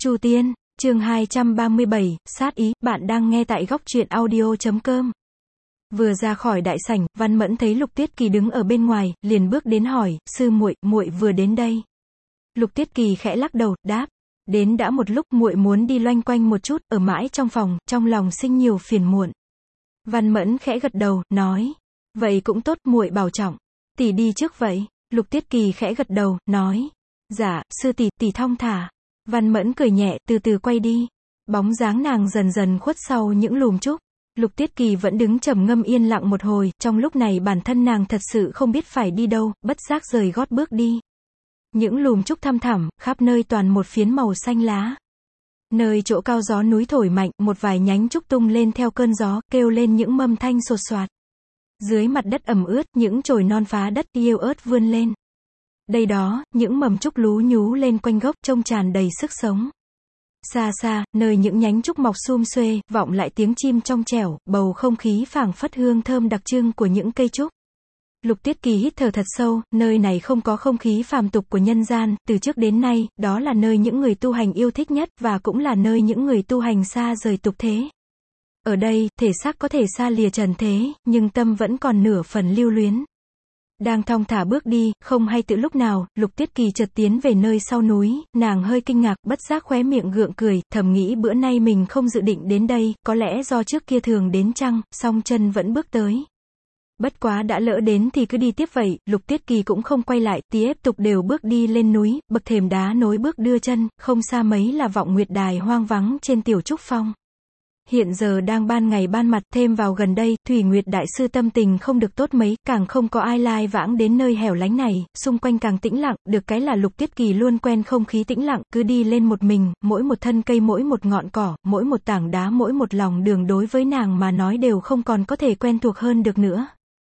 Chu Tiên, chương 237, sát ý, bạn đang nghe tại góc truyện audio.com. Vừa ra khỏi đại sảnh, Văn Mẫn thấy Lục Tuyết Kỳ đứng ở bên ngoài, liền bước đến hỏi, sư muội, muội vừa đến đây. Lục Tuyết Kỳ khẽ lắc đầu, đáp, đến đã một lúc, muội muốn đi loanh quanh một chút, ở mãi trong phòng, trong lòng sinh nhiều phiền muộn. Văn Mẫn khẽ gật đầu, nói, vậy cũng tốt, muội bảo trọng, tỷ đi trước vậy. Lục Tuyết Kỳ khẽ gật đầu, nói, dạ, sư tỷ, tỷ thong thả. Văn Mẫn cười nhẹ, từ từ quay đi. Bóng dáng nàng dần dần khuất sau những lùm trúc. Lục Tuyết Kỳ vẫn đứng trầm ngâm yên lặng một hồi, trong lúc này bản thân nàng thật sự không biết phải đi đâu, bất giác rời gót bước đi. Những lùm trúc thăm thẳm, khắp nơi toàn một phiến màu xanh lá. Nơi chỗ cao gió núi thổi mạnh, một vài nhánh trúc tung lên theo cơn gió, kêu lên những mâm thanh sột soạt. Dưới mặt đất ẩm ướt, những chồi non phá đất yếu ớt vươn lên. Đây đó, những mầm trúc lú nhú lên quanh gốc trông tràn đầy sức sống. Xa xa, nơi những nhánh trúc mọc sum xuê, vọng lại tiếng chim trong trẻo, bầu không khí phảng phất hương thơm đặc trưng của những cây trúc. Lục Tuyết Kỳ hít thở thật sâu, nơi này không có không khí phàm tục của nhân gian, từ trước đến nay, đó là nơi những người tu hành yêu thích nhất, và cũng là nơi những người tu hành xa rời tục thế. Ở đây, thể xác có thể xa lìa trần thế, nhưng tâm vẫn còn nửa phần lưu luyến. Đang thong thả bước đi, không hay tự lúc nào, Lục Tuyết Kỳ chợt tiến về nơi sau núi, nàng hơi kinh ngạc, bất giác khóe miệng gượng cười, thầm nghĩ bữa nay mình không dự định đến đây, có lẽ do trước kia thường đến chăng, song chân vẫn bước tới. Bất quá đã lỡ đến thì cứ đi tiếp vậy, Lục Tuyết Kỳ cũng không quay lại, tiếp tục đều bước đi lên núi, bậc thềm đá nối bước đưa chân, không xa mấy là Vọng Nguyệt Đài hoang vắng trên Tiểu Trúc Phong. Hiện giờ đang ban ngày ban mặt, thêm vào gần đây, Thủy Nguyệt Đại Sư tâm tình không được tốt mấy, càng không có ai lai vãng đến nơi hẻo lánh này, xung quanh càng tĩnh lặng, được cái là Lục Tuyết Kỳ luôn quen không khí tĩnh lặng, cứ đi lên một mình, mỗi một thân cây mỗi một ngọn cỏ, mỗi một tảng đá mỗi một lòng đường đối với nàng mà nói đều không còn có thể quen thuộc hơn được nữa.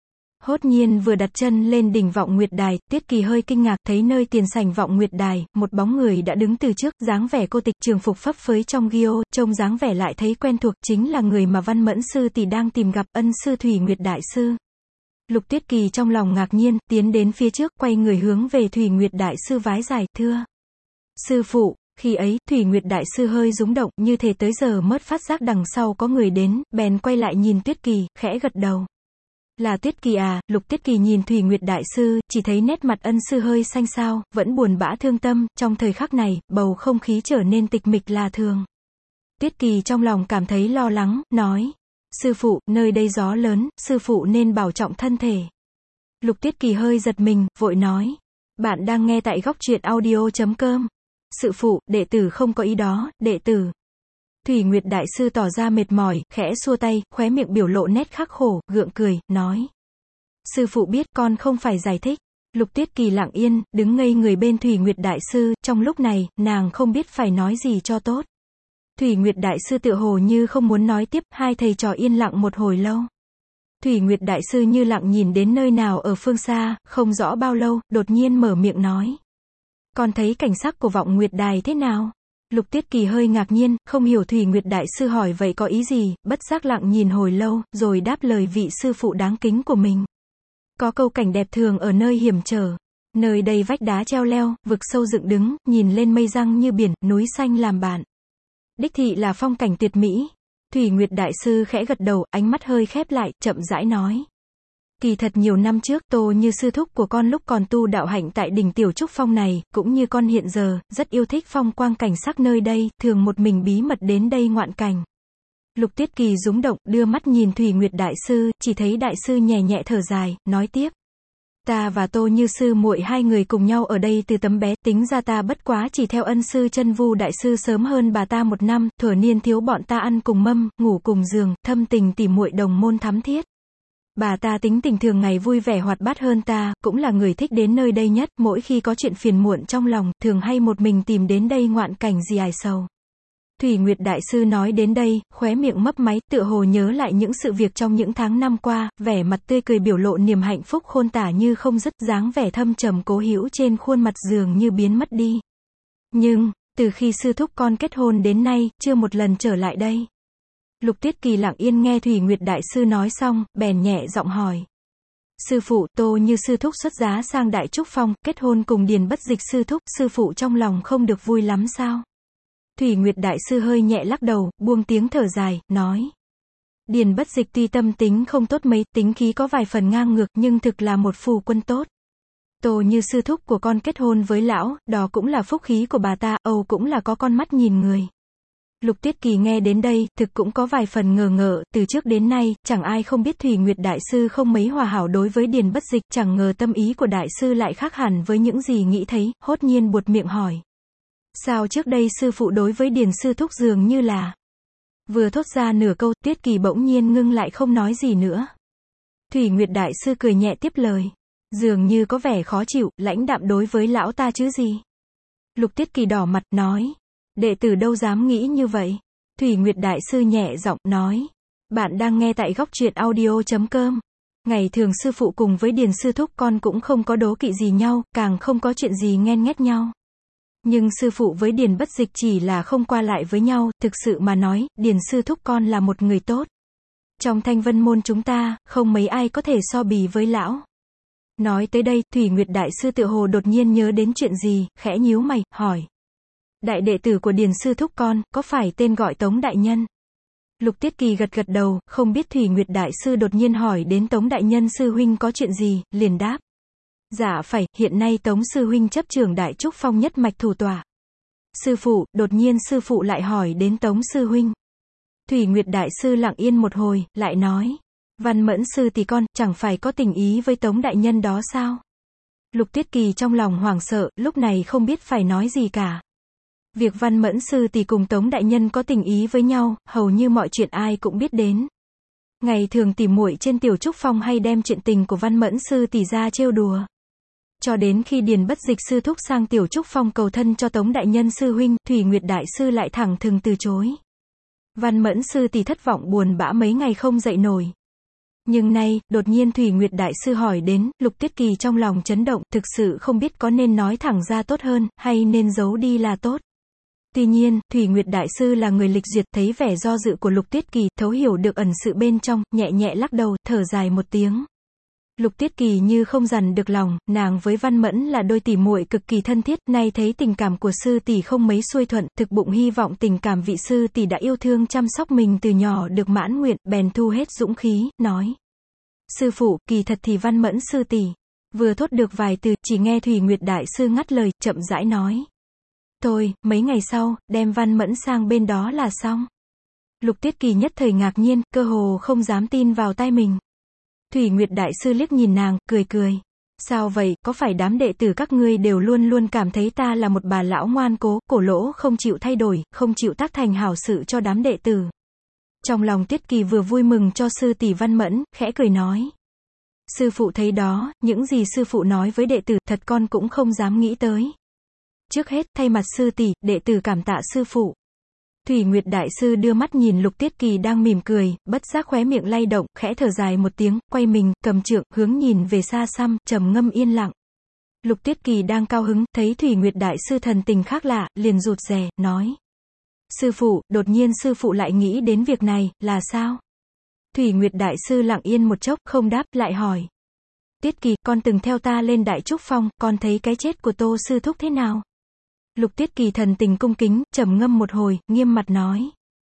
Hốt nhiên vừa đặt chân lên đỉnh Vọng Nguyệt Đài, Tuyết Kỳ hơi kinh ngạc, thấy nơi tiền sảnh Vọng Nguyệt Đài, một bóng người đã đứng từ trước, dáng vẻ cô tịch, trường phục phấp phới trong gio, trông dáng vẻ lại thấy quen thuộc, chính là người mà Văn Mẫn sư tỷ đang tìm gặp, ân sư Thủy Nguyệt Đại Sư. Lục Tuyết Kỳ trong lòng ngạc nhiên, tiến đến phía trước, quay người hướng về Thủy Nguyệt Đại Sư vái dài, thưa. Sư phụ. Khi ấy, Thủy Nguyệt Đại Sư hơi rúng động, như thể tới giờ mới phát giác đằng sau có người đến, bèn quay lại nhìn Tuyết Kỳ, khẽ gật đầu. Là Tuyết Kỳ à? Lục Tuyết Kỳ nhìn Thủy Nguyệt Đại Sư, chỉ thấy nét mặt ân sư hơi xanh xao, vẫn buồn bã thương tâm, trong thời khắc này, bầu không khí trở nên tịch mịch lạ thường. Tuyết Kỳ trong lòng cảm thấy lo lắng, nói, sư phụ, nơi đây gió lớn, sư phụ nên bảo trọng thân thể. Lục Tuyết Kỳ hơi giật mình, vội nói, bạn đang nghe tại góc truyện audio.com. Sư phụ, đệ tử không có ý đó, đệ tử. Thủy Nguyệt Đại Sư tỏ ra mệt mỏi, khẽ xua tay, khóe miệng biểu lộ nét khắc khổ, gượng cười, nói. Sư phụ biết, con không phải giải thích. Lục Tuyết Kỳ lặng yên, đứng ngây người bên Thủy Nguyệt Đại Sư, trong lúc này, nàng không biết phải nói gì cho tốt. Thủy Nguyệt Đại Sư tựa hồ như không muốn nói tiếp, hai thầy trò yên lặng một hồi lâu. Thủy Nguyệt Đại Sư như lặng nhìn đến nơi nào ở phương xa, không rõ bao lâu, đột nhiên mở miệng nói. Con thấy cảnh sắc của Vọng Nguyệt Đài thế nào? Lục Tuyết Kỳ hơi ngạc nhiên, không hiểu Thủy Nguyệt Đại Sư hỏi vậy có ý gì, bất giác lặng nhìn hồi lâu, rồi đáp lời vị sư phụ đáng kính của mình. Có câu cảnh đẹp thường ở nơi hiểm trở. Nơi đây vách đá treo leo, vực sâu dựng đứng, nhìn lên mây răng như biển, núi xanh làm bạn. Đích thị là phong cảnh tuyệt mỹ. Thủy Nguyệt Đại Sư khẽ gật đầu, ánh mắt hơi khép lại, chậm rãi nói. Kỳ thật nhiều năm trước, Tô Như sư thúc của con lúc còn tu đạo hạnh tại đỉnh Tiểu Trúc Phong này, cũng như con hiện giờ, rất yêu thích phong quang cảnh sắc nơi đây, thường một mình bí mật đến đây ngoạn cảnh. Lục Tuyết Kỳ rúng động, đưa mắt nhìn Thủy Nguyệt Đại Sư, chỉ thấy Đại Sư nhẹ nhẹ thở dài, nói tiếp. Ta và Tô Như sư muội hai người cùng nhau ở đây từ tấm bé, tính ra ta bất quá chỉ theo ân sư Chân Vu Đại Sư sớm hơn bà ta một năm, thuở niên thiếu bọn ta ăn cùng mâm, ngủ cùng giường, thâm tình tỉ muội đồng môn thắm thiết. Bà ta tính tình thường ngày vui vẻ hoạt bát hơn ta, cũng là người thích đến nơi đây nhất, mỗi khi có chuyện phiền muộn trong lòng, thường hay một mình tìm đến đây ngoạn cảnh gì ải sầu. Thủy Nguyệt Đại Sư nói đến đây, khóe miệng mấp máy, tựa hồ nhớ lại những sự việc trong những tháng năm qua, vẻ mặt tươi cười biểu lộ niềm hạnh phúc khôn tả như không dứt, dáng vẻ thâm trầm cố hữu trên khuôn mặt dường như biến mất đi. Nhưng, từ khi sư thúc con kết hôn đến nay, chưa một lần trở lại đây. Lục Tuyết Kỳ lặng yên nghe Thủy Nguyệt Đại Sư nói xong, bèn nhẹ giọng hỏi. Sư phụ, Tô Như sư thúc xuất giá sang Đại Trúc Phong, kết hôn cùng Điền Bất Dịch sư thúc, sư phụ trong lòng không được vui lắm sao? Thủy Nguyệt Đại Sư hơi nhẹ lắc đầu, buông tiếng thở dài, nói. Điền Bất Dịch tuy tâm tính không tốt mấy, tính khí có vài phần ngang ngược, nhưng thực là một phu quân tốt. Tô Như sư thúc của con kết hôn với lão, đó cũng là phúc khí của bà ta, Âu cũng là có con mắt nhìn người. Lục Tuyết Kỳ nghe đến đây, thực cũng có vài phần ngờ ngợ, từ trước đến nay, chẳng ai không biết Thủy Nguyệt Đại Sư không mấy hòa hảo đối với Điền Bất Dịch, chẳng ngờ tâm ý của Đại Sư lại khác hẳn với những gì nghĩ thấy, hốt nhiên buột miệng hỏi. Sao trước đây sư phụ đối với Điền sư thúc dường như là... Vừa thốt ra nửa câu, Tuyết Kỳ bỗng nhiên ngưng lại không nói gì nữa. Thủy Nguyệt Đại Sư cười nhẹ tiếp lời. Dường như có vẻ khó chịu, lãnh đạm đối với lão ta chứ gì. Lục Tuyết Kỳ đỏ mặt, nói. Đệ tử đâu dám nghĩ như vậy. Thủy Nguyệt Đại Sư nhẹ giọng, nói. Bạn đang nghe tại góc truyện audio.com. Ngày thường sư phụ cùng với Điền sư thúc con cũng không có đố kỵ gì nhau, càng không có chuyện gì ghen ghét nhau. Nhưng sư phụ với Điền Bất Dịch chỉ là không qua lại với nhau, thực sự mà nói, Điền sư thúc con là một người tốt. Trong Thanh Vân môn chúng ta, không mấy ai có thể so bì với lão. Nói tới đây, Thủy Nguyệt Đại Sư tựa hồ đột nhiên nhớ đến chuyện gì, khẽ nhíu mày, hỏi. Đại đệ tử của Điền sư thúc con, có phải tên gọi Tống Đại Nhân? Lục Tiết Kỳ gật gật đầu, không biết Thủy Nguyệt Đại Sư đột nhiên hỏi đến Tống Đại Nhân sư huynh có chuyện gì, liền đáp. Dạ phải, hiện nay Tống sư huynh chấp trưởng Đại Trúc Phong nhất mạch thủ tọa. Sư phụ, đột nhiên sư phụ lại hỏi đến Tống sư huynh. Thủy Nguyệt Đại Sư lặng yên một hồi, lại nói. Văn Mẫn sư tỷ con, chẳng phải có tình ý với Tống Đại Nhân đó sao? Lục Tuyết Kỳ trong lòng hoảng sợ, lúc này không biết phải nói gì cả. Việc Văn Mẫn sư tỷ cùng Tống Đại Nhân có tình ý với nhau, hầu như mọi chuyện ai cũng biết đến. Ngày thường tỉ muội trên Tiểu Trúc Phong hay đem chuyện tình của Văn Mẫn sư tỷ ra trêu đùa. Cho đến khi Điền Bất Dịch sư thúc sang Tiểu Trúc Phong cầu thân cho Tống Đại Nhân sư huynh, Thủy Nguyệt Đại Sư lại thẳng thừng từ chối. Văn Mẫn sư tỷ thất vọng buồn bã mấy ngày không dậy nổi. Nhưng nay, đột nhiên Thủy Nguyệt Đại Sư hỏi đến, Lục Tuyết Kỳ trong lòng chấn động, thực sự không biết có nên nói thẳng ra tốt hơn, hay nên giấu đi là tốt. Tuy nhiên, Thủy Nguyệt Đại Sư là người lịch duyệt, thấy vẻ do dự của Lục Tuyết Kỳ, thấu hiểu được ẩn sự bên trong, nhẹ nhẹ lắc đầu, thở dài một tiếng. Lục Tuyết Kỳ như không dằn được lòng, nàng với Văn Mẫn là đôi tỷ muội cực kỳ thân thiết, nay thấy tình cảm của sư tỷ không mấy xuôi thuận, thực bụng hy vọng tình cảm vị sư tỷ đã yêu thương chăm sóc mình từ nhỏ được mãn nguyện, bèn thu hết dũng khí, nói. Sư phụ, kỳ thật thì Văn Mẫn sư tỷ. Vừa thốt được vài từ, chỉ nghe Thủy Nguyệt Đại Sư ngắt lời, chậm rãi nói. Thôi, mấy ngày sau, đem Văn Mẫn sang bên đó là xong. Lục Tuyết Kỳ nhất thời ngạc nhiên, cơ hồ không dám tin vào tai mình. Thủy Nguyệt Đại Sư liếc nhìn nàng, cười cười. Sao vậy, có phải đám đệ tử các ngươi đều luôn luôn cảm thấy ta là một bà lão ngoan cố, cổ lỗ không chịu thay đổi, không chịu tác thành hảo sự cho đám đệ tử? Trong lòng Tuyết Kỳ vừa vui mừng cho sư tỷ Văn Mẫn, khẽ cười nói. Sư phụ thấy đó, những gì sư phụ nói với đệ tử, thật con cũng không dám nghĩ tới. Trước hết, thay mặt sư tỷ, đệ tử cảm tạ sư phụ. Thủy Nguyệt Đại Sư đưa mắt nhìn Lục Tiết Kỳ đang mỉm cười, bất giác khóe miệng lay động, khẽ thở dài một tiếng, quay mình, cầm trượng, hướng nhìn về xa xăm, trầm ngâm yên lặng. Lục Tiết Kỳ đang cao hứng, thấy Thủy Nguyệt Đại Sư thần tình khác lạ, liền rụt rè, nói. Sư phụ, đột nhiên sư phụ lại nghĩ đến việc này, là sao? Thủy Nguyệt Đại Sư lặng yên một chốc, không đáp, lại hỏi. Tiết Kỳ, con từng theo ta lên Đại Trúc Phong, con thấy cái chết của Tô sư thúc thế nào? Lục Tuyết Kỳ thần tình cung kính, trầm ngâm một hồi, nghiêm mặt nói.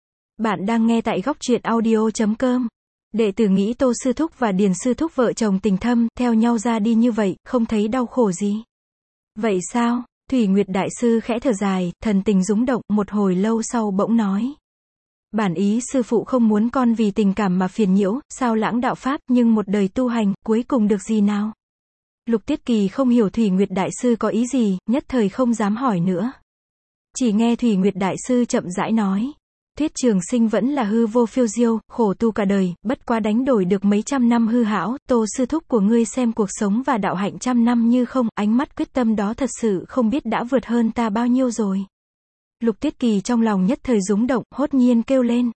Bạn đang nghe tại góc truyện audio.com. Đệ tử nghĩ Tô sư thúc và Điền sư thúc vợ chồng tình thâm, theo nhau ra đi như vậy, không thấy đau khổ gì. Vậy sao? Thủy Nguyệt Đại Sư khẽ thở dài, thần tình rúng động, một hồi lâu sau bỗng nói. Bản ý sư phụ không muốn con vì tình cảm mà phiền nhiễu, sao lãng đạo pháp, nhưng một đời tu hành, cuối cùng được gì nào? Lục Tiết Kỳ không hiểu Thủy Nguyệt Đại Sư có ý gì, nhất thời không dám hỏi nữa. Chỉ nghe Thủy Nguyệt Đại Sư chậm rãi nói. Thuyết trường sinh vẫn là hư vô phiêu diêu, khổ tu cả đời, bất quá đánh đổi được mấy trăm năm hư hão, Tô sư thúc của ngươi xem cuộc sống và đạo hạnh trăm năm như không, ánh mắt quyết tâm đó thật sự không biết đã vượt hơn ta bao nhiêu rồi. Lục Tiết Kỳ trong lòng nhất thời rúng động, hốt nhiên kêu lên.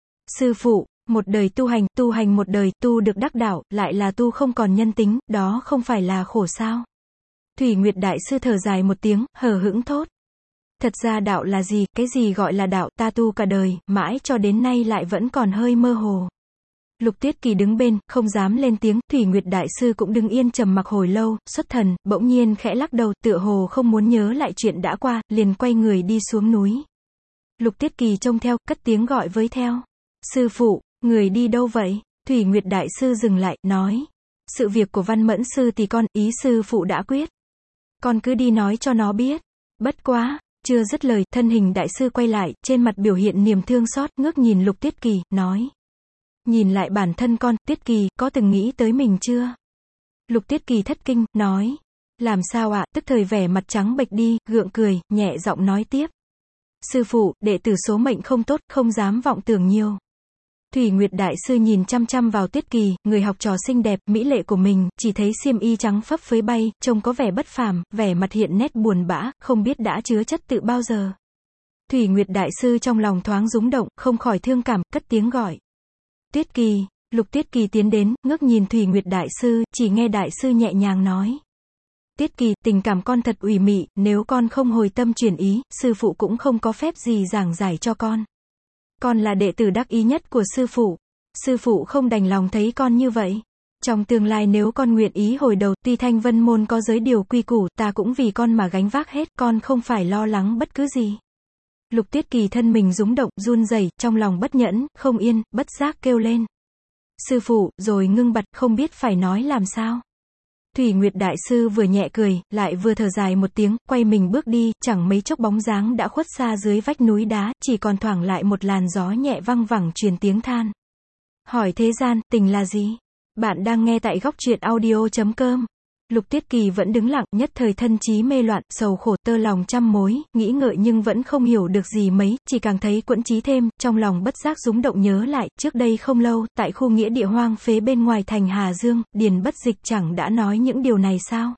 Sư phụ, một đời tu hành một đời, tu được đắc đạo, lại là tu không còn nhân tính, đó không phải là khổ sao? Thủy Nguyệt Đại Sư thở dài một tiếng, hờ hững thốt. Thật ra đạo là gì, cái gì gọi là đạo, ta tu cả đời, mãi cho đến nay lại vẫn còn hơi mơ hồ. Lục Tiết Kỳ đứng bên, không dám lên tiếng, Thủy Nguyệt Đại Sư cũng đứng yên trầm mặc hồi lâu, xuất thần, bỗng nhiên khẽ lắc đầu, tựa hồ không muốn nhớ lại chuyện đã qua, liền quay người đi xuống núi. Lục Tiết Kỳ trông theo, cất tiếng gọi với theo. Sư phụ, người đi đâu vậy? Thủy Nguyệt Đại Sư dừng lại, nói. Sự việc của Văn Mẫn Sư thì ý sư phụ đã quyết. Con cứ đi nói cho nó biết. Bất quá, chưa dứt lời, thân hình đại sư quay lại, trên mặt biểu hiện niềm thương xót, ngước nhìn Lục Tiết Kỳ, nói. Nhìn lại bản thân con, Tiết Kỳ, có từng nghĩ tới mình chưa? Lục Tiết Kỳ thất kinh, nói. Làm sao ạ? Tức thời vẻ mặt trắng bệch đi, gượng cười, nhẹ giọng nói tiếp. Sư phụ, đệ tử số mệnh không tốt, không dám vọng tưởng nhiều. Thủy Nguyệt Đại Sư nhìn chăm chăm vào Tiết Kỳ, người học trò xinh đẹp, mỹ lệ của mình, chỉ thấy xiêm y trắng phấp phới bay, trông có vẻ bất phàm, vẻ mặt hiện nét buồn bã, không biết đã chứa chất tự bao giờ. Thủy Nguyệt Đại Sư trong lòng thoáng rúng động, không khỏi thương cảm, cất tiếng gọi. Tiết Kỳ. Lục Tiết Kỳ tiến đến, ngước nhìn Thủy Nguyệt Đại Sư, chỉ nghe Đại Sư nhẹ nhàng nói. Tiết Kỳ, tình cảm con thật ủy mị, nếu con không hồi tâm chuyển ý, sư phụ cũng không có phép gì giảng giải cho con. Con là đệ tử đắc ý nhất của sư phụ. Sư phụ không đành lòng thấy con như vậy. Trong tương lai nếu con nguyện ý hồi đầu, tuy Thanh Vân môn có giới điều quy củ, ta cũng vì con mà gánh vác hết, con không phải lo lắng bất cứ gì. Lục Tiết Kỳ thân mình rúng động, run rẩy, trong lòng bất nhẫn, không yên, bất giác kêu lên. Sư phụ, rồi ngưng bặt, không biết phải nói làm sao. Thủy Nguyệt Đại Sư vừa nhẹ cười, lại vừa thở dài một tiếng, quay mình bước đi, chẳng mấy chốc bóng dáng đã khuất xa dưới vách núi đá, chỉ còn thoảng lại một làn gió nhẹ văng vẳng truyền tiếng than. Hỏi thế gian, tình là gì? Bạn đang nghe tại góc truyện audio.com. Lục Tiết Kỳ vẫn đứng lặng, nhất thời thân trí mê loạn, sầu khổ, tơ lòng trăm mối, nghĩ ngợi nhưng vẫn không hiểu được gì mấy, chỉ càng thấy quẫn trí thêm, trong lòng bất giác rúng động nhớ lại, trước đây không lâu, tại khu nghĩa địa hoang phế bên ngoài thành Hà Dương, Điền Bất Dịch chẳng đã nói những điều này sao?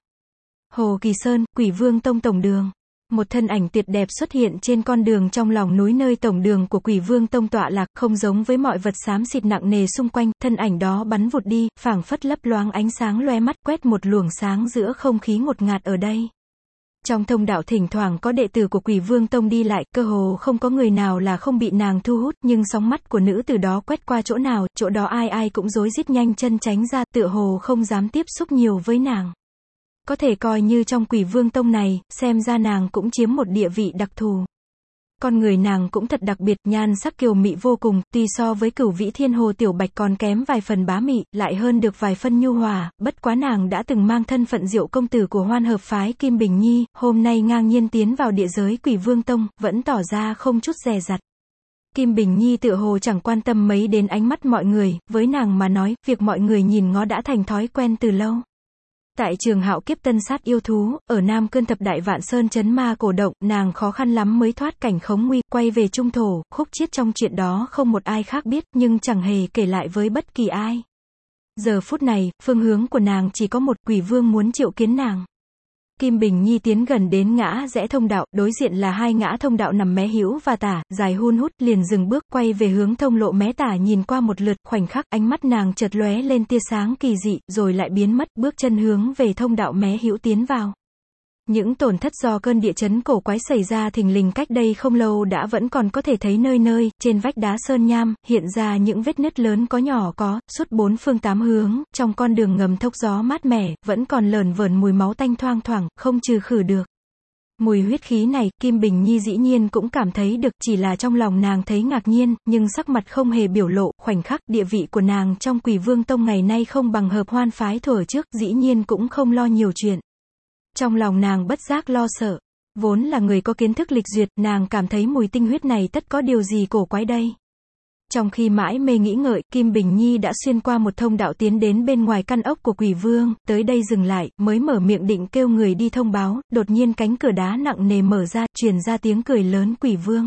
Hồ Kỳ Sơn, Quỷ Vương Tông tổng đường. Một thân ảnh tuyệt đẹp xuất hiện trên con đường trong lòng núi nơi tổng đường của Quỷ Vương Tông tọa lạc, không giống với mọi vật xám xịt nặng nề xung quanh, thân ảnh đó bắn vụt đi, phảng phất lấp loáng ánh sáng loe mắt, quét một luồng sáng giữa không khí ngột ngạt ở đây. Trong thông đạo thỉnh thoảng có đệ tử của Quỷ Vương Tông đi lại, cơ hồ không có người nào là không bị nàng thu hút, nhưng sóng mắt của nữ tử đó quét qua chỗ nào, chỗ đó ai ai cũng rối rít nhanh chân tránh ra, tựa hồ không dám tiếp xúc nhiều với nàng. Có thể coi như trong Quỷ Vương Tông này, xem ra nàng cũng chiếm một địa vị đặc thù. Con người nàng cũng thật đặc biệt, nhan sắc kiều mị vô cùng, tuy so với Cửu Vĩ Thiên Hồ Tiểu Bạch còn kém vài phần bá mị, lại hơn được vài phân nhu hòa, bất quá nàng đã từng mang thân phận Diệu công tử của Hoan Hợp phái Kim Bình Nhi, hôm nay ngang nhiên tiến vào địa giới Quỷ Vương Tông, vẫn tỏ ra không chút dè dặt. Kim Bình Nhi tựa hồ chẳng quan tâm mấy đến ánh mắt mọi người, với nàng mà nói, việc mọi người nhìn ngó đã thành thói quen từ lâu. Tại trường Hạo Kiếp Tân Sát Yêu Thú, ở Nam Cương Thập Đại Vạn Sơn Trấn Ma Cổ Động, nàng khó khăn lắm mới thoát cảnh khống nguy, quay về trung thổ, khúc chiết trong chuyện đó không một ai khác biết, nhưng chẳng hề kể lại với bất kỳ ai. Giờ phút này, phương hướng của nàng chỉ có một, Quỷ Vương muốn triệu kiến nàng. Kim Bình Nhi tiến gần đến ngã rẽ thông đạo, đối diện là hai ngã thông đạo nằm mé hữu và tả, dài hun hút, liền dừng bước, quay về hướng thông lộ mé tả nhìn qua một lượt, khoảnh khắc, ánh mắt nàng chợt lóe lên tia sáng kỳ dị, rồi lại biến mất, bước chân hướng về thông đạo mé hữu tiến vào. Những tổn thất do cơn địa chấn cổ quái xảy ra thình lình cách đây không lâu đã vẫn còn có thể thấy nơi nơi, trên vách đá sơn nham, hiện ra những vết nứt lớn có nhỏ có, suốt bốn phương tám hướng, trong con đường ngầm thốc gió mát mẻ, vẫn còn lởn vởn mùi máu tanh thoang thoảng, không trừ khử được. Mùi huyết khí này, Kim Bình Nhi dĩ nhiên cũng cảm thấy được, chỉ là trong lòng nàng thấy ngạc nhiên, nhưng sắc mặt không hề biểu lộ, khoảnh khắc, địa vị của nàng trong Quỷ Vương Tông ngày nay không bằng Hợp Hoan phái thuở trước, dĩ nhiên cũng không lo nhiều chuyện. Trong lòng nàng bất giác lo sợ. Vốn là người có kiến thức lịch duyệt, nàng cảm thấy mùi tinh huyết này tất có điều gì cổ quái đây. Trong khi mãi mê nghĩ ngợi, Kim Bình Nhi đã xuyên qua một thông đạo tiến đến bên ngoài căn ốc của Quỷ Vương, tới đây dừng lại, mới mở miệng định kêu người đi thông báo, đột nhiên cánh cửa đá nặng nề mở ra, truyền ra tiếng cười lớn. Quỷ Vương.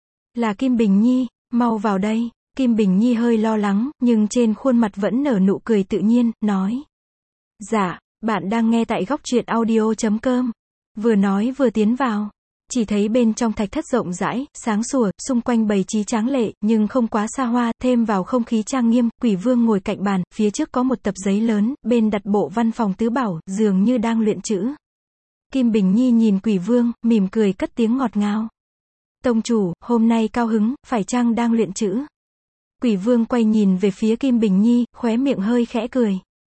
Là Kim Bình Nhi, mau vào đây. Kim Bình Nhi hơi lo lắng, nhưng trên khuôn mặt vẫn nở nụ cười tự nhiên, nói. Dạ. Bạn đang nghe tại góc truyện audio.com. Vừa nói vừa tiến vào. Chỉ thấy bên trong thạch thất rộng rãi, sáng sủa, xung quanh bày trí tráng lệ, nhưng không quá xa hoa, thêm vào không khí trang nghiêm, Quỷ Vương ngồi cạnh bàn, phía trước có một tập giấy lớn, bên đặt bộ văn phòng tứ bảo, dường như đang luyện chữ. Kim Bình Nhi nhìn Quỷ Vương, mỉm cười cất tiếng ngọt ngào. Tông chủ, hôm nay cao hứng, phải chăng đang luyện chữ? Quỷ Vương quay nhìn về phía Kim Bình Nhi, khóe miệng hơi khẽ cười.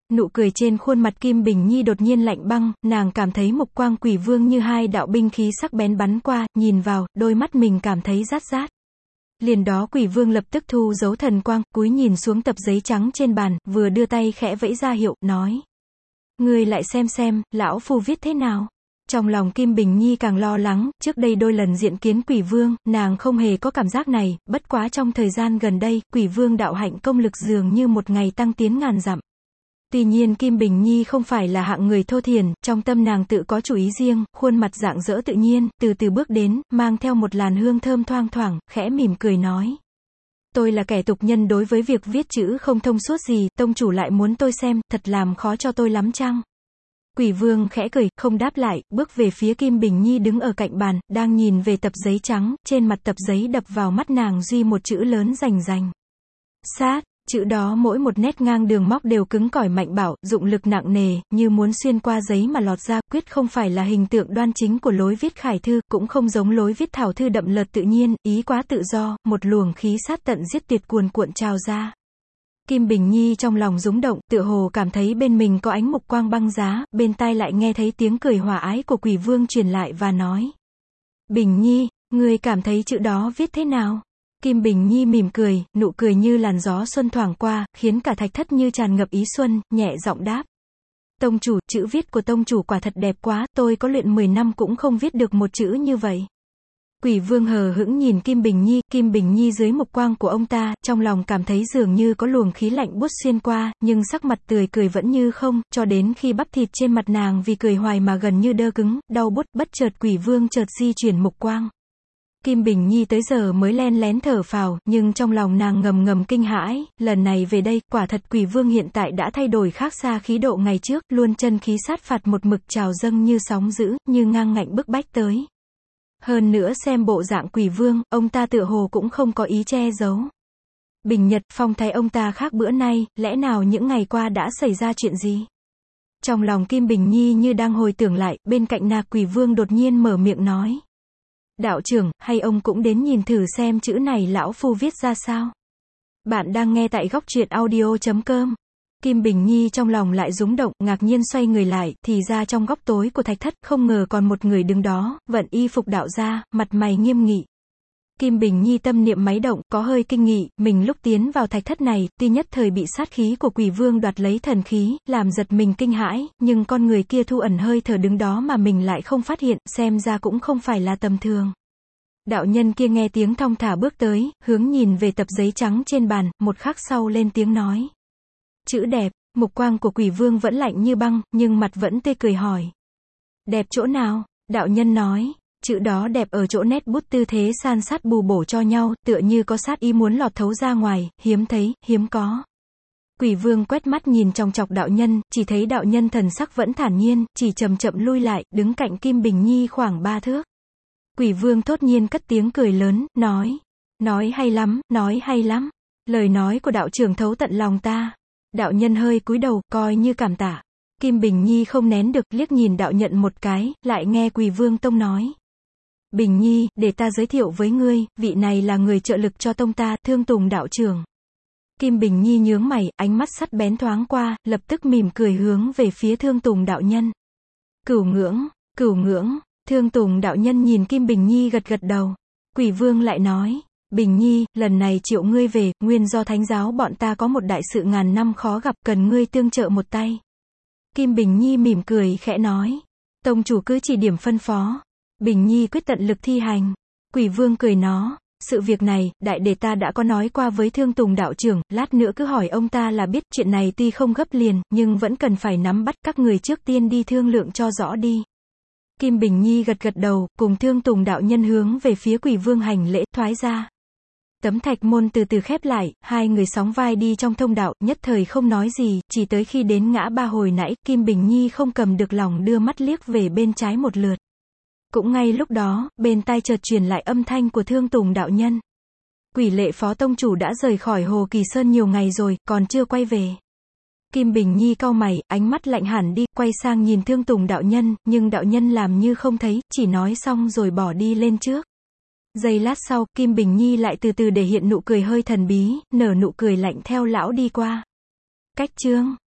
Nụ cười trên khuôn mặt Kim Bình Nhi đột nhiên lạnh băng, nàng cảm thấy mục quang quỷ vương như hai đạo binh khí sắc bén bắn qua, nhìn vào, đôi mắt mình cảm thấy rát rát. Liền đó quỷ vương lập tức thu giấu thần quang, cúi nhìn xuống tập giấy trắng trên bàn, vừa đưa tay khẽ vẫy ra hiệu, nói. Ngươi lại xem, lão phu viết thế nào. Trong lòng Kim Bình Nhi càng lo lắng, trước đây đôi lần diện kiến quỷ vương, nàng không hề có cảm giác này, bất quá trong thời gian gần đây, quỷ vương đạo hạnh công lực dường như một ngày tăng tiến ngàn dặm. Tuy nhiên Kim Bình Nhi không phải là hạng người thô thiển, trong tâm nàng tự có chủ ý riêng, khuôn mặt rạng rỡ tự nhiên, từ từ bước đến, mang theo một làn hương thơm thoang thoảng, khẽ mỉm cười nói. Tôi là kẻ tục nhân đối với việc viết chữ không thông suốt gì, tông chủ lại muốn tôi xem, thật làm khó cho tôi lắm chăng? Quỷ vương khẽ cười, không đáp lại, bước về phía Kim Bình Nhi đứng ở cạnh bàn, đang nhìn về tập giấy trắng, trên mặt tập giấy đập vào mắt nàng duy một chữ lớn rành rành. Sát. Chữ đó mỗi một nét ngang đường móc đều cứng cỏi mạnh bạo, dụng lực nặng nề, như muốn xuyên qua giấy mà lọt ra, quyết không phải là hình tượng đoan chính của lối viết khải thư, cũng không giống lối viết thảo thư đậm lợt tự nhiên, ý quá tự do, một luồng khí sát tận giết tuyệt cuồn cuộn trào ra. Kim Bình Nhi trong lòng rúng động, tựa hồ cảm thấy bên mình có ánh mục quang băng giá, bên tai lại nghe thấy tiếng cười hòa ái của quỷ vương truyền lại và nói. Bình Nhi, ngươi cảm thấy chữ đó viết thế nào? Kim Bình Nhi mỉm cười, nụ cười như làn gió xuân thoảng qua, khiến cả thạch thất như tràn ngập ý xuân, nhẹ giọng đáp. Tông chủ, chữ viết của tông chủ quả thật đẹp quá, tôi có luyện 10 năm cũng không viết được một chữ như vậy. Quỷ vương hờ hững nhìn Kim Bình Nhi dưới mục quang của ông ta, trong lòng cảm thấy dường như có luồng khí lạnh buốt xuyên qua, nhưng sắc mặt tươi cười vẫn như không, cho đến khi bắp thịt trên mặt nàng vì cười hoài mà gần như đơ cứng, đau buốt, bất chợt quỷ vương chợt di chuyển mục quang. Kim Bình Nhi tới giờ mới len lén thở phào, nhưng trong lòng nàng ngầm ngầm kinh hãi, lần này về đây, quả thật quỷ vương hiện tại đã thay đổi khác xa khí độ ngày trước, luôn chân khí sát phạt một mực trào dâng như sóng dữ, như ngang ngạnh bức bách tới. Hơn nữa xem bộ dạng quỷ vương, ông ta tựa hồ cũng không có ý che giấu. Bình Nhật, phong thái ông ta khác bữa nay, lẽ nào những ngày qua đã xảy ra chuyện gì? Trong lòng Kim Bình Nhi như đang hồi tưởng lại, bên cạnh nạc quỷ vương đột nhiên mở miệng nói. Đạo trưởng, hay ông cũng đến nhìn thử xem chữ này lão phu viết ra sao? Bạn đang nghe tại góc truyện audio.com. Kim Bình Nhi trong lòng lại rúng động, ngạc nhiên xoay người lại, thì ra trong góc tối của thạch thất, không ngờ còn một người đứng đó, vận y phục đạo gia, mặt mày nghiêm nghị. Kim Bình Nhi tâm niệm máy động, có hơi kinh nghị, mình lúc tiến vào thạch thất này, tuy nhất thời bị sát khí của quỷ vương đoạt lấy thần khí, làm giật mình kinh hãi, nhưng con người kia thu ẩn hơi thở đứng đó mà mình lại không phát hiện, xem ra cũng không phải là tầm thường. Đạo nhân kia nghe tiếng thong thả bước tới, hướng nhìn về tập giấy trắng trên bàn, một khắc sau lên tiếng nói. Chữ đẹp, mục quang của quỷ vương vẫn lạnh như băng, nhưng mặt vẫn tươi cười hỏi. Đẹp chỗ nào? Đạo nhân nói. Chữ đó đẹp ở chỗ nét bút tư thế san sát bù bổ cho nhau, tựa như có sát ý muốn lọt thấu ra ngoài, hiếm thấy, hiếm có. Quỷ vương quét mắt nhìn chòng chọc đạo nhân, chỉ thấy đạo nhân thần sắc vẫn thản nhiên, chỉ chậm chậm lui lại, đứng cạnh Kim Bình Nhi khoảng 3 thước. Quỷ vương thốt nhiên cất tiếng cười lớn, nói. Nói hay lắm, nói hay lắm. Lời nói của đạo trưởng thấu tận lòng ta. Đạo nhân hơi cúi đầu, coi như cảm tạ. Kim Bình Nhi không nén được, liếc nhìn đạo nhận một cái, lại nghe quỷ vương tông nói. Bình Nhi, để ta giới thiệu với ngươi, vị này là người trợ lực cho tông ta, Thương Tùng đạo trưởng. Kim Bình Nhi nhướng mày, ánh mắt sắc bén thoáng qua, lập tức mỉm cười hướng về phía Thương Tùng đạo nhân. Cửu ngưỡng, Thương Tùng đạo nhân nhìn Kim Bình Nhi gật gật đầu. Quỷ vương lại nói, Bình Nhi, lần này triệu ngươi về, nguyên do thánh giáo bọn ta có một đại sự ngàn năm khó gặp, cần ngươi tương trợ một tay. Kim Bình Nhi mỉm cười khẽ nói, tông chủ cứ chỉ điểm phân phó. Bình Nhi quyết tận lực thi hành. Quỷ vương cười nó, sự việc này, đại đệ ta đã có nói qua với Thương Tùng đạo trưởng, lát nữa cứ hỏi ông ta là biết, chuyện này tuy không gấp liền, nhưng vẫn cần phải nắm bắt, các người trước tiên đi thương lượng cho rõ đi. Kim Bình Nhi gật gật đầu, cùng Thương Tùng đạo nhân hướng về phía quỷ vương hành lễ, thoái ra. Tấm thạch môn từ từ khép lại, hai người sóng vai đi trong thông đạo, nhất thời không nói gì, chỉ tới khi đến ngã ba hồi nãy, Kim Bình Nhi không cầm được lòng đưa mắt liếc về bên trái một lượt. Cũng ngay lúc đó, bên tai chợt truyền lại âm thanh của Thương Tùng đạo nhân. Quỷ Lệ phó tông chủ đã rời khỏi Hồ Kỳ Sơn nhiều ngày rồi, còn chưa quay về. Kim Bình Nhi cau mày, ánh mắt lạnh hẳn đi, quay sang nhìn Thương Tùng đạo nhân, nhưng đạo nhân làm như không thấy, chỉ nói xong rồi bỏ đi lên trước. Giây lát sau, Kim Bình Nhi lại từ từ để hiện nụ cười hơi thần bí, nở nụ cười lạnh theo lão đi qua. Cách chương